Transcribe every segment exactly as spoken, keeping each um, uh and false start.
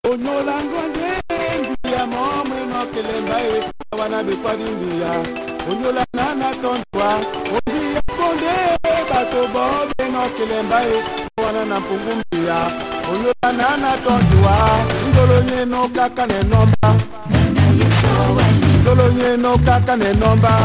Onyolango ndia momwe no kelembae wana bekwadi ndia onyola nana tondwa ondia konde bato bobe no kelembae wana na pungumbia onyola nana tondwa ndolo nyeno kaka ne nomba ndolo nyeno kaka ne nomba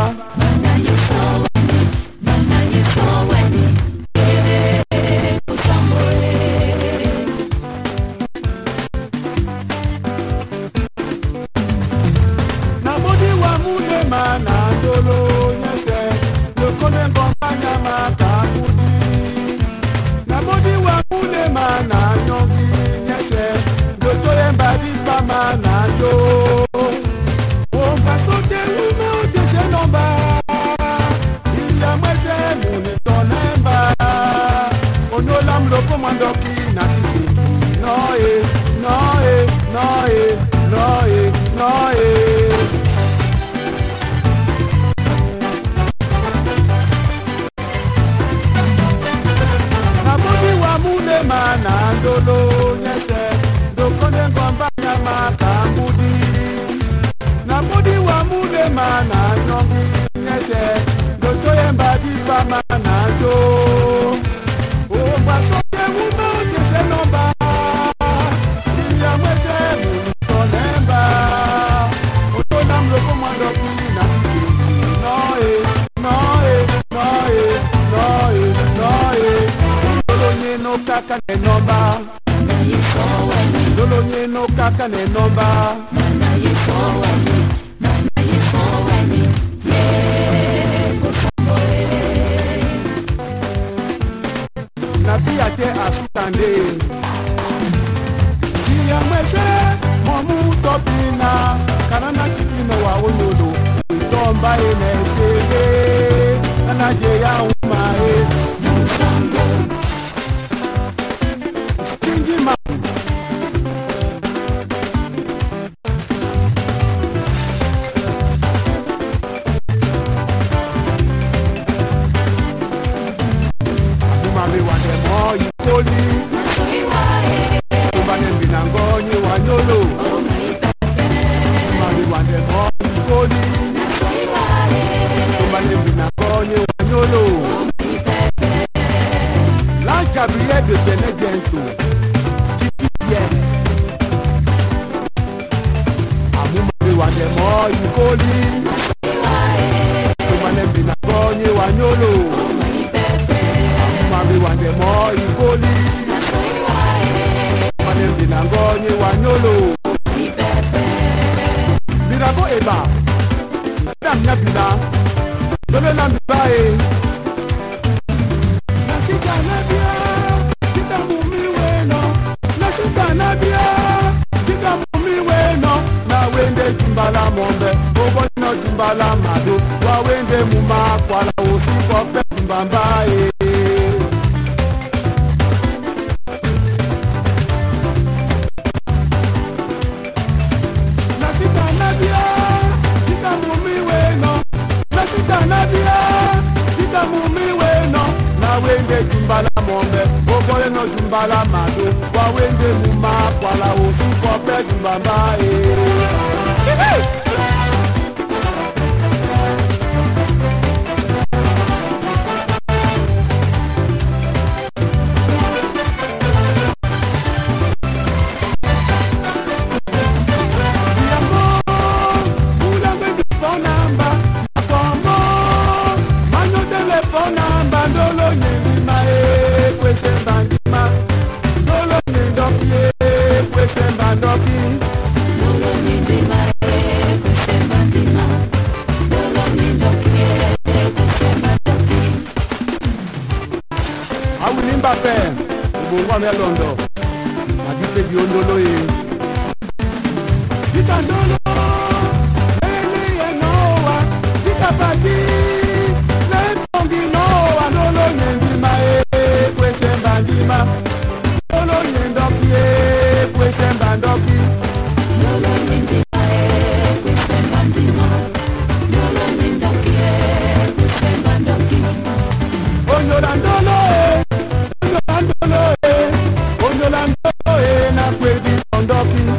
Onyolandolo, eh, onyolandolo, eh, na kwebi ondoki.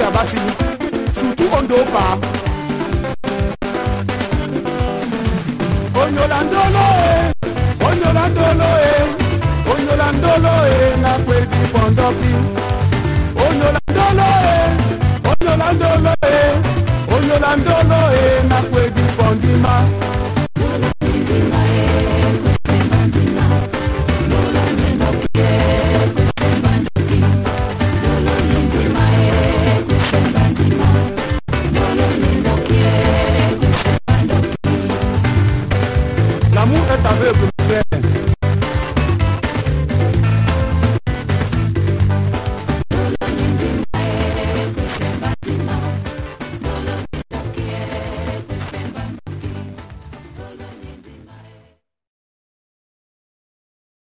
ya basi surtout ondo pa onyolandolo e onyolandolo e onyolandolo e na kwedi pondoki onyolandolo e onyolandolo e onyolandolo e na kwedi pondima